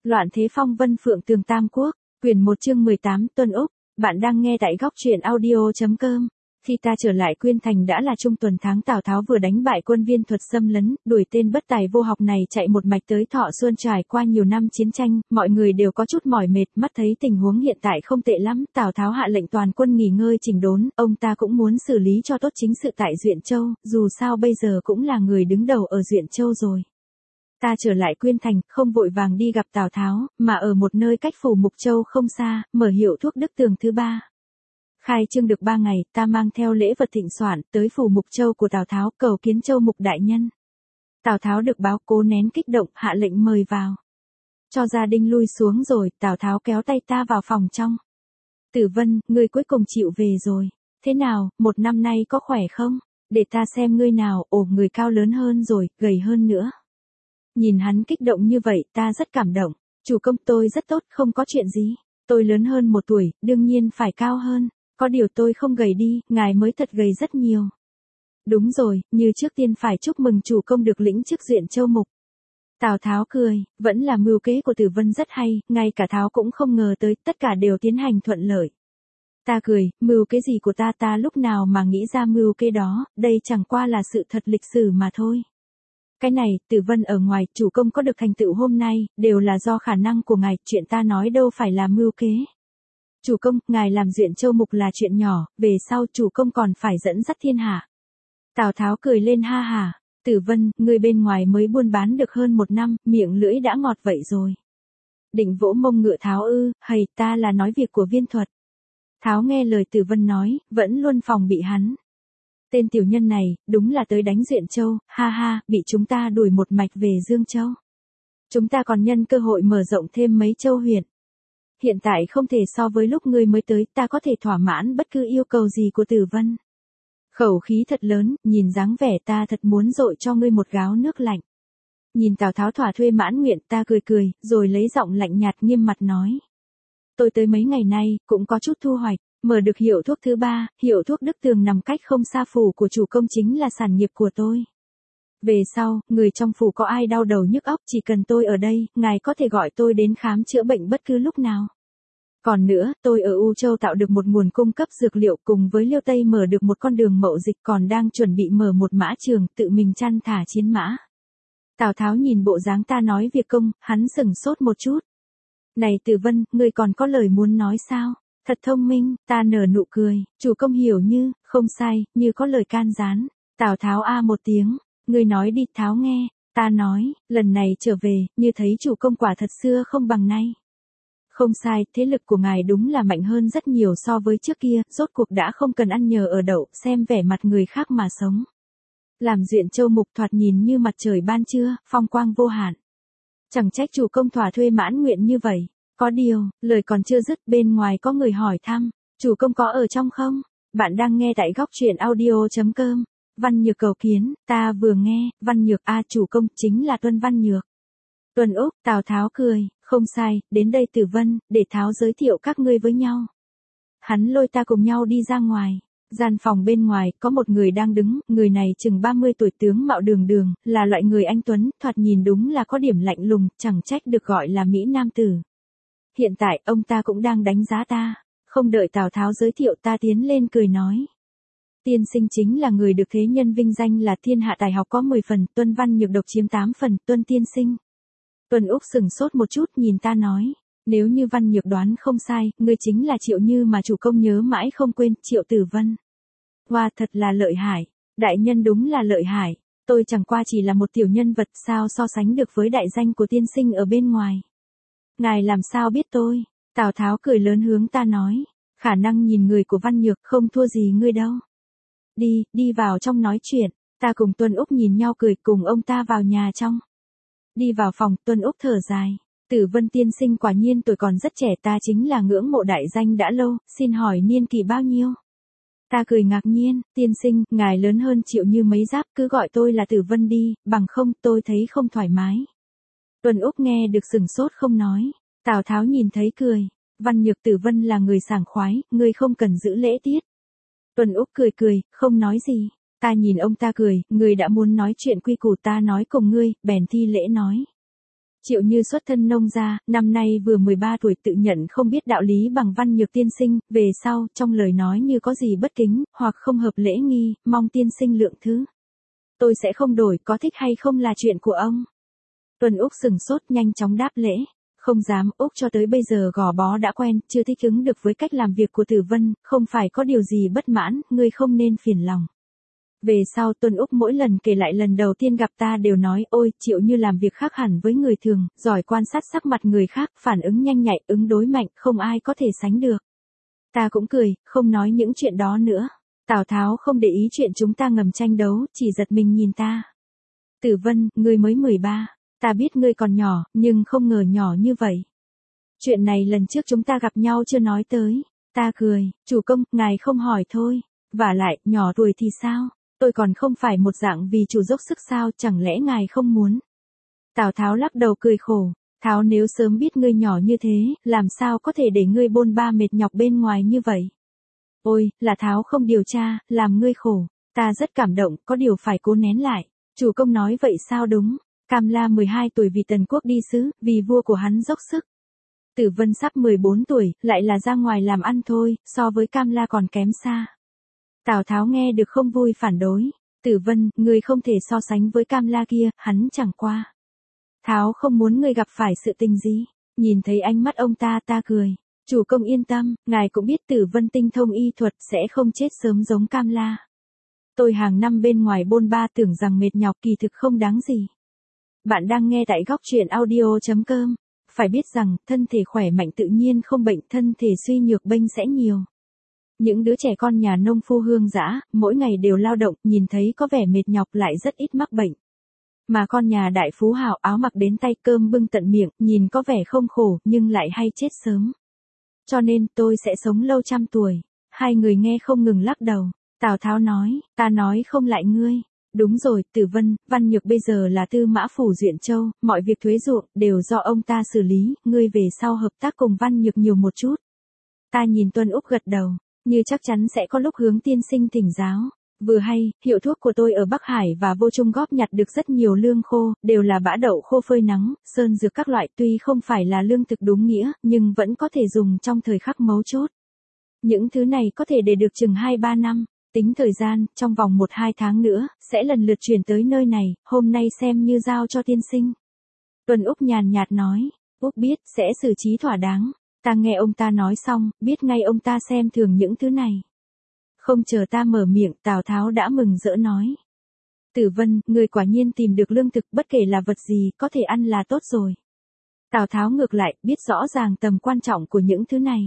Loạn thế phong vân phượng tường tam quốc, quyển 1 chương 18 Tuân Úc, bạn đang nghe tại góc truyện audio.com. Khi ta trở lại Quyên Thành đã là trung tuần tháng, Tào Tháo vừa đánh bại quân Viên Thuật xâm lấn, đuổi tên bất tài vô học này chạy một mạch tới Thọ Xuân. Trải qua nhiều năm chiến tranh, mọi người đều có chút mỏi mệt, mắt thấy tình huống hiện tại không tệ lắm, Tào Tháo hạ lệnh toàn quân nghỉ ngơi chỉnh đốn, ông ta cũng muốn xử lý cho tốt chính sự tại Duyện Châu, dù sao bây giờ cũng là người đứng đầu ở Duyện Châu rồi. Ta trở lại Quyên Thành, không vội vàng đi gặp Tào Tháo, mà ở một nơi cách phủ Mục Châu không xa, mở hiệu thuốc Đức Tường thứ 3. Khai trương được 3 ngày, ta mang theo lễ vật thịnh soạn, tới phủ Mục Châu của Tào Tháo, cầu kiến Châu Mục đại nhân. Tào Tháo được báo cố nén kích động, hạ lệnh mời vào. Cho gia đình lui xuống rồi, Tào Tháo kéo tay ta vào phòng trong. Tử Vân, ngươi cuối cùng chịu về rồi. Thế nào, một năm nay có khỏe không? Để ta xem ngươi nào, người cao lớn hơn rồi, gầy hơn nữa. Nhìn hắn kích động như vậy, ta rất cảm động. Chủ công, tôi rất tốt, không có chuyện gì. Tôi lớn hơn 1 tuổi, đương nhiên phải cao hơn. Có điều tôi không gầy đi, ngài mới thật gầy rất nhiều. Đúng rồi, như trước tiên phải chúc mừng chủ công được lĩnh chức Duyện Châu Mục. Tào Tháo cười, vẫn là mưu kế của Tử Vân rất hay, ngay cả Tháo cũng không ngờ tới, tất cả đều tiến hành thuận lợi. Ta cười, mưu kế gì của ta lúc nào mà nghĩ ra mưu kế đó, đây chẳng qua là sự thật lịch sử mà thôi. Cái này, Tử Vân ở ngoài, chủ công có được thành tựu hôm nay, đều là do khả năng của ngài, chuyện ta nói đâu phải là mưu kế. Chủ công, ngài làm Duyện Châu Mục là chuyện nhỏ, về sau chủ công còn phải dẫn dắt thiên hạ. Tào Tháo cười lên ha hà, Tử Vân, ngươi bên ngoài mới buôn bán được hơn 1 năm, miệng lưỡi đã ngọt vậy rồi. Định vỗ mông ngựa Tháo ư, hầy, ta là nói việc của Viên Thuật. Tháo nghe lời Tử Vân nói, vẫn luôn phòng bị hắn. Tên tiểu nhân này, đúng là tới đánh Duyện Châu, ha ha, bị chúng ta đuổi một mạch về Dương Châu. Chúng ta còn nhân cơ hội mở rộng thêm mấy châu huyện. Hiện tại không thể so với lúc ngươi mới tới, ta có thể thỏa mãn bất cứ yêu cầu gì của Tử Vân. Khẩu khí thật lớn, nhìn dáng vẻ ta thật muốn dội cho ngươi một gáo nước lạnh. Nhìn Tào Tháo thỏa thuê mãn nguyện, ta cười cười, rồi lấy giọng lạnh nhạt nghiêm mặt nói. Tôi tới mấy ngày nay, cũng có chút thu hoạch. Mở được hiệu thuốc thứ 3, hiệu thuốc Đức Tường nằm cách không xa phủ của chủ công, chính là sản nghiệp của tôi. Về sau, người trong phủ có ai đau đầu nhức óc, chỉ cần tôi ở đây, ngài có thể gọi tôi đến khám chữa bệnh bất cứ lúc nào. Còn nữa, tôi ở U Châu tạo được một nguồn cung cấp dược liệu, cùng với Liêu Tây mở được một con đường mậu dịch, còn đang chuẩn bị mở một mã trường, tự mình chăn thả chiến mã. Tào Tháo nhìn bộ dáng ta nói việc công, hắn sững sốt một chút. Này Tử Vân, ngươi còn có lời muốn nói sao? Thật thông minh, ta nở nụ cười, chủ công hiểu như, không sai, như có lời can gián. Tào Tháo a một tiếng, ngươi nói đi Tháo nghe, ta nói, lần này trở về, như thấy chủ công quả thật xưa không bằng nay. Không sai, thế lực của ngài đúng là mạnh hơn rất nhiều so với trước kia, rốt cuộc đã không cần ăn nhờ ở đậu, xem vẻ mặt người khác mà sống. Làm Duyện Châu Mục thoạt nhìn như mặt trời ban trưa, phong quang vô hạn. Chẳng trách chủ công thỏa thuê mãn nguyện như vậy. Có điều, lời còn chưa dứt, bên ngoài có người hỏi thăm, chủ công có ở trong không? Bạn đang nghe tại góc truyện audio.com. Văn Nhược cầu kiến, ta vừa nghe, Văn Nhược chủ công chính là Tuân Văn Nhược. Tuân Úc, Tào Tháo cười, không sai, đến đây Tử Vân, để Tháo giới thiệu các ngươi với nhau. Hắn lôi ta cùng nhau đi ra ngoài. Gian phòng bên ngoài, có một người đang đứng, người này chừng 30 tuổi, tướng mạo đường đường, là loại người anh tuấn, thoạt nhìn đúng là có điểm lạnh lùng, chẳng trách được gọi là Mỹ Nam Tử. Hiện tại, ông ta cũng đang đánh giá ta. Không đợi Tào Tháo giới thiệu, ta tiến lên cười nói. Tiên sinh chính là người được thế nhân vinh danh là thiên hạ tài học có 10 phần, Tuân Văn Nhược độc chiếm 8 phần, Tuân tiên sinh. Tuân Úc sững sốt một chút, nhìn ta nói. Nếu như Văn Nhược đoán không sai, ngươi chính là Triệu Như mà chủ công nhớ mãi không quên, Triệu Tử Vân. Wow, thật là lợi hại. Đại nhân đúng là lợi hại. Tôi chẳng qua chỉ là một tiểu nhân vật, sao so sánh được với đại danh của tiên sinh ở bên ngoài. Ngài làm sao biết tôi? Tào Tháo cười lớn hướng ta nói. Khả năng nhìn người của Văn Nhược không thua gì ngươi đâu. Đi vào trong nói chuyện. Ta cùng Tuân Úc nhìn nhau cười, cùng ông ta vào nhà trong. Đi vào phòng, Tuân Úc thở dài. Tử Vân tiên sinh quả nhiên tuổi còn rất trẻ, ta chính là ngưỡng mộ đại danh đã lâu, xin hỏi niên kỷ bao nhiêu? Ta cười ngạc nhiên, tiên sinh, ngài lớn hơn Triệu Như mấy giáp, cứ gọi tôi là Tử Vân đi, bằng không tôi thấy không thoải mái. Tuân Úc nghe được sững sốt không nói. Tào Tháo nhìn thấy cười. Văn Nhược Tử Vân là người sảng khoái, ngươi không cần giữ lễ tiết. Tuân Úc cười, không nói gì. Ta nhìn ông ta cười, ngươi đã muốn nói chuyện quy củ ta nói cùng ngươi, bèn thi lễ nói. Triệu Như xuất thân nông gia, năm nay vừa 13 tuổi, tự nhận không biết đạo lý bằng Văn Nhược tiên sinh, về sau, trong lời nói như có gì bất kính, hoặc không hợp lễ nghi, mong tiên sinh lượng thứ. Tôi sẽ không đổi, có thích hay không là chuyện của ông. Tuân Úc sừng sốt, nhanh chóng đáp lễ. Không dám, Úc cho tới bây giờ gò bó đã quen, chưa thích ứng được với cách làm việc của Tử Vân, không phải có điều gì bất mãn, ngươi không nên phiền lòng. Về sau Tuân Úc mỗi lần kể lại lần đầu tiên gặp ta đều nói, ôi, Triệu Như làm việc khác hẳn với người thường, giỏi quan sát sắc mặt người khác, phản ứng nhanh nhạy, ứng đối mạnh, không ai có thể sánh được. Ta cũng cười, không nói những chuyện đó nữa. Tào Tháo không để ý chuyện chúng ta ngầm tranh đấu, chỉ giật mình nhìn ta. Tử Vân, ngươi mới 13. Ta biết ngươi còn nhỏ, nhưng không ngờ nhỏ như vậy. Chuyện này lần trước chúng ta gặp nhau chưa nói tới. Ta cười, chủ công, ngài không hỏi thôi. Vả lại, nhỏ tuổi thì sao? Tôi còn không phải một dạng vì chủ dốc sức sao, chẳng lẽ ngài không muốn? Tào Tháo lắc đầu cười khổ. Tháo, nếu sớm biết ngươi nhỏ như thế, làm sao có thể để ngươi bôn ba mệt nhọc bên ngoài như vậy? Ôi, là Tháo không điều tra, làm ngươi khổ. Ta rất cảm động, có điều phải cố nén lại. Chủ công nói vậy sao đúng? Cam La 12 tuổi vì Tần Quốc đi sứ, vì vua của hắn dốc sức. Tử Vân sắp 14 tuổi, lại là ra ngoài làm ăn thôi, so với Cam La còn kém xa. Tào Tháo nghe được không vui phản đối. Tử Vân, ngươi không thể so sánh với Cam La kia, hắn chẳng qua. Tháo không muốn ngươi gặp phải sự tình gì. Nhìn thấy ánh mắt ông ta cười. Chủ công yên tâm, ngài cũng biết Tử Vân tinh thông y thuật sẽ không chết sớm giống Cam La. Tôi hàng năm bên ngoài bôn ba tưởng rằng mệt nhọc kỳ thực không đáng gì. Bạn đang nghe tại góc truyện audio.com. Phải biết rằng, thân thể khỏe mạnh tự nhiên không bệnh, thân thể suy nhược bênh sẽ nhiều. Những đứa trẻ con nhà nông phu hương dã, mỗi ngày đều lao động, nhìn thấy có vẻ mệt nhọc lại rất ít mắc bệnh. Mà con nhà đại phú hào áo mặc đến tay cơm bưng tận miệng, nhìn có vẻ không khổ, nhưng lại hay chết sớm. Cho nên tôi sẽ sống lâu trăm tuổi. Hai người nghe không ngừng lắc đầu. Tào Tháo nói, ta nói không lại ngươi. Đúng rồi, Tử Vân, Văn Nhược bây giờ là Tư Mã Phủ Duyện Châu, mọi việc thuế ruộng đều do ông ta xử lý, ngươi về sau hợp tác cùng Văn Nhược nhiều một chút. Ta nhìn Tuân Úc gật đầu, như chắc chắn sẽ có lúc hướng tiên sinh thỉnh giáo. Vừa hay, hiệu thuốc của tôi ở Bắc Hải và Vô Trung góp nhặt được rất nhiều lương khô, đều là bã đậu khô phơi nắng, sơn dược các loại, tuy không phải là lương thực đúng nghĩa, nhưng vẫn có thể dùng trong thời khắc mấu chốt. Những thứ này có thể để được chừng 2-3 năm. Tính thời gian, trong vòng 1-2 tháng nữa, sẽ lần lượt chuyển tới nơi này, hôm nay xem như giao cho tiên sinh. Tuân Úc nhàn nhạt nói, Úc biết, sẽ xử trí thỏa đáng. Ta nghe ông ta nói xong, biết ngay ông ta xem thường những thứ này. Không chờ ta mở miệng, Tào Tháo đã mừng rỡ nói. Tử Vân, người quả nhiên tìm được lương thực, bất kể là vật gì, có thể ăn là tốt rồi. Tào Tháo ngược lại, biết rõ ràng tầm quan trọng của những thứ này.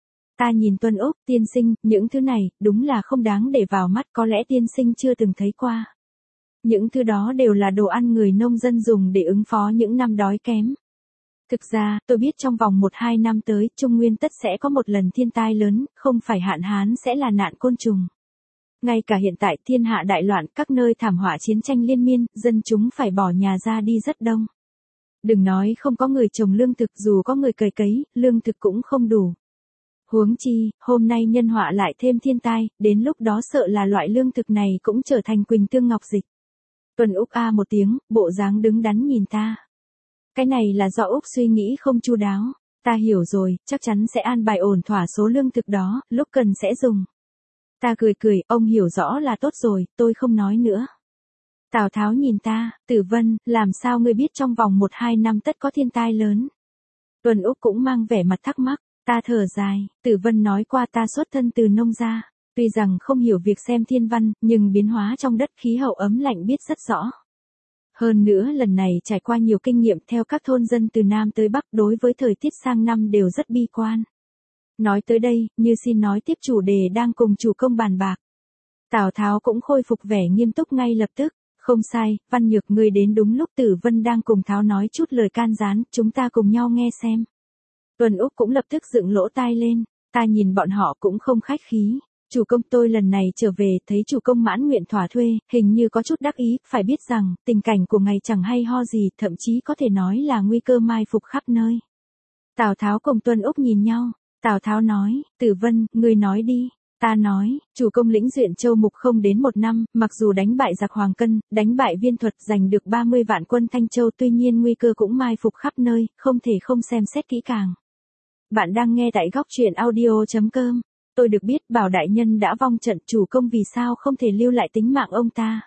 Ta nhìn Tuân Úc, tiên sinh, những thứ này, đúng là không đáng để vào mắt, có lẽ tiên sinh chưa từng thấy qua. Những thứ đó đều là đồ ăn người nông dân dùng để ứng phó những năm đói kém. Thực ra, tôi biết trong vòng 1-2 năm tới, Trung Nguyên tất sẽ có một lần thiên tai lớn, không phải hạn hán sẽ là nạn côn trùng. Ngay cả hiện tại thiên hạ đại loạn, các nơi thảm họa chiến tranh liên miên, dân chúng phải bỏ nhà ra đi rất đông. Đừng nói không có người trồng lương thực, dù có người cấy, lương thực cũng không đủ. Huống chi, hôm nay nhân họa lại thêm thiên tai, đến lúc đó sợ là loại lương thực này cũng trở thành Quỳnh Tương Ngọc Dịch. Tuân Úc a một tiếng, bộ dáng đứng đắn nhìn ta. Cái này là do Úc suy nghĩ không chu đáo. Ta hiểu rồi, chắc chắn sẽ an bài ổn thỏa số lương thực đó, lúc cần sẽ dùng. Ta cười, ông hiểu rõ là tốt rồi, tôi không nói nữa. Tào Tháo nhìn ta, Tử Vân, làm sao ngươi biết trong vòng 1-2 năm tất có thiên tai lớn? Tuân Úc cũng mang vẻ mặt thắc mắc. Ta thở dài, Tử Vân nói qua ta xuất thân từ nông gia, tuy rằng không hiểu việc xem thiên văn, nhưng biến hóa trong đất khí hậu ấm lạnh biết rất rõ. Hơn nữa lần này trải qua nhiều kinh nghiệm theo các thôn dân từ Nam tới Bắc đối với thời tiết sang năm đều rất bi quan. Nói tới đây, như xin nói tiếp chủ đề đang cùng chủ công bàn bạc. Tào Tháo cũng khôi phục vẻ nghiêm túc ngay lập tức. Không sai, Văn Nhược ngươi đến đúng lúc Tử Vân đang cùng Tháo nói chút lời can gián, chúng ta cùng nhau nghe xem. Tuân Úc cũng lập tức dựng lỗ tai lên, ta nhìn bọn họ cũng không khách khí. Chủ công tôi lần này trở về thấy chủ công mãn nguyện thỏa thuê, hình như có chút đắc ý, phải biết rằng, tình cảnh của ngài chẳng hay ho gì, thậm chí có thể nói là nguy cơ mai phục khắp nơi. Tào Tháo cùng Tuân Úc nhìn nhau, Tào Tháo nói, Tử Vân, ngươi nói đi, Ta nói, chủ công lĩnh Duyện Châu Mục không đến 1 năm, mặc dù đánh bại giặc Hoàng Cân, đánh bại Viên Thuật, giành được 30 vạn quân Thanh Châu, tuy nhiên nguy cơ cũng mai phục khắp nơi, không thể không xem xét kỹ càng. Bạn đang nghe tại góc truyện audio.com. Tôi được biết Bảo đại nhân đã vong trận, chủ công vì sao không thể lưu lại tính mạng ông ta.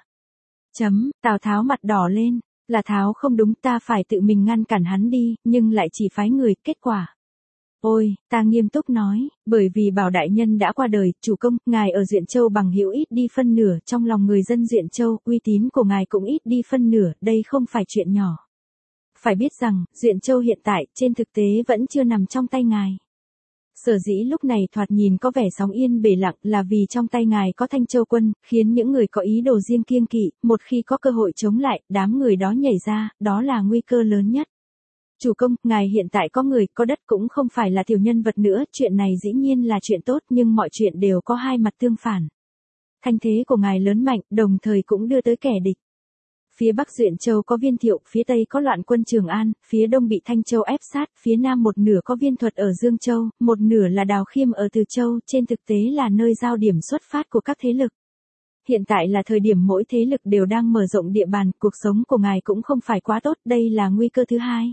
Tào Tháo mặt đỏ lên, là Tháo không đúng, ta phải tự mình ngăn cản hắn đi, nhưng lại chỉ phái người, kết quả. Ôi, ta nghiêm túc nói, bởi vì Bảo đại nhân đã qua đời, chủ công, ngài ở Duyện Châu bằng hữu ít đi phân nửa, trong lòng người dân Duyện Châu, uy tín của ngài cũng ít đi phân nửa, đây không phải chuyện nhỏ. Phải biết rằng, Duyện Châu hiện tại, trên thực tế vẫn chưa nằm trong tay ngài. Sở dĩ lúc này thoạt nhìn có vẻ sóng yên bể lặng là vì trong tay ngài có Thanh Châu quân, khiến những người có ý đồ riêng kiêng kỵ, một khi có cơ hội chống lại, đám người đó nhảy ra, đó là nguy cơ lớn nhất. Chủ công, ngài hiện tại có người, có đất cũng không phải là tiểu nhân vật nữa, chuyện này dĩ nhiên là chuyện tốt nhưng mọi chuyện đều có hai mặt tương phản. Thanh thế của ngài lớn mạnh, đồng thời cũng đưa tới kẻ địch. Phía Bắc Duyện Châu có Viên Thiệu, phía Tây có loạn quân Trường An, phía Đông bị Thanh Châu ép sát, phía Nam một nửa có Viên Thuật ở Dương Châu, một nửa là Đào Khiêm ở Từ Châu, trên thực tế là nơi giao điểm xuất phát của các thế lực. Hiện tại là thời điểm mỗi thế lực đều đang mở rộng địa bàn, cuộc sống của ngài cũng không phải quá tốt, đây là nguy cơ thứ hai.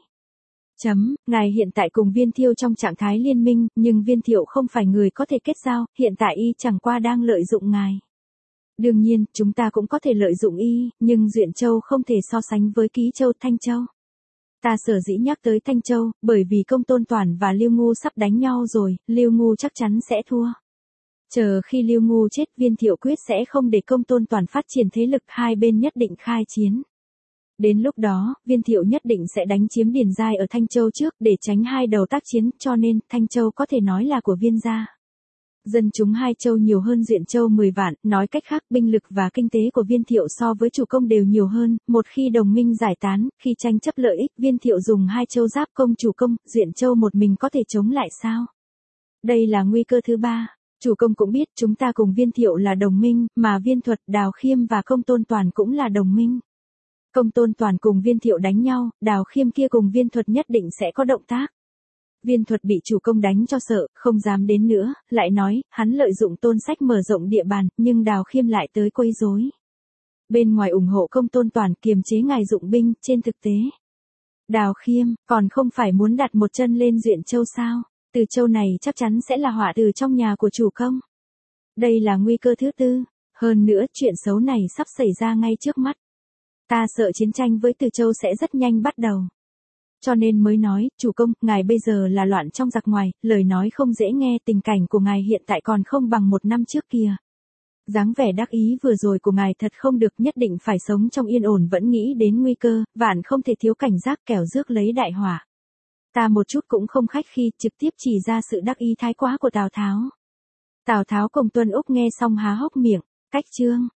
Ngài hiện tại cùng Viên Thiệu trong trạng thái liên minh, nhưng Viên Thiệu không phải người có thể kết giao, hiện tại y chẳng qua đang lợi dụng ngài. Đương nhiên, chúng ta cũng có thể lợi dụng y, nhưng Duyện Châu không thể so sánh với Ký Châu, Thanh Châu. Ta sở dĩ nhắc tới Thanh Châu, bởi vì Công Tôn Toản và Lưu Ngu sắp đánh nhau rồi, Lưu Ngu chắc chắn sẽ thua. Chờ khi Lưu Ngu chết, Viên Thiệu quyết sẽ không để Công Tôn Toản phát triển thế lực, hai bên nhất định khai chiến. Đến lúc đó, Viên Thiệu nhất định sẽ đánh chiếm Điền Giai ở Thanh Châu trước để tránh hai đầu tác chiến, cho nên Thanh Châu có thể nói là của Viên gia. Dân chúng hai châu nhiều hơn Duyện Châu 10 vạn, nói cách khác binh lực và kinh tế của Viên Thiệu so với chủ công đều nhiều hơn, một khi đồng minh giải tán, khi tranh chấp lợi ích, Viên Thiệu dùng hai châu giáp công chủ công, Duyện Châu một mình có thể chống lại sao? Đây là nguy cơ thứ ba. Chủ công cũng biết chúng ta cùng Viên Thiệu là đồng minh, mà Viên Thuật, Đào Khiêm và Công Tôn Toản cũng là đồng minh. Công Tôn Toản cùng Viên Thiệu đánh nhau, Đào Khiêm kia cùng Viên Thuật nhất định sẽ có động tác. Viên Thuật bị chủ công đánh cho sợ, không dám đến nữa, lại nói, hắn lợi dụng Tôn Sách mở rộng địa bàn, nhưng Đào Khiêm lại tới quấy rối. Bên ngoài ủng hộ Công Tôn Toản kiềm chế ngài dụng binh, trên thực tế. Đào Khiêm, còn không phải muốn đặt một chân lên Duyện Châu sao? Từ Châu này chắc chắn sẽ là họa từ trong nhà của chủ công. Đây là nguy cơ thứ tư, hơn nữa chuyện xấu này sắp xảy ra ngay trước mắt. Ta sợ chiến tranh với Từ Châu sẽ rất nhanh bắt đầu. Cho nên mới nói, chủ công, ngài bây giờ là loạn trong giặc ngoài, lời nói không dễ nghe, tình cảnh của ngài hiện tại còn không bằng 1 năm trước kia. Dáng vẻ đắc ý vừa rồi của ngài thật không được, nhất định phải sống trong yên ổn, vẫn nghĩ đến nguy cơ, vạn không thể thiếu cảnh giác, kẻo rước lấy đại họa. Ta một chút cũng không khách khi, trực tiếp chỉ ra sự đắc ý thái quá của Tào Tháo. Tào Tháo cùng Tuân Úc nghe xong há hốc miệng, cách chương.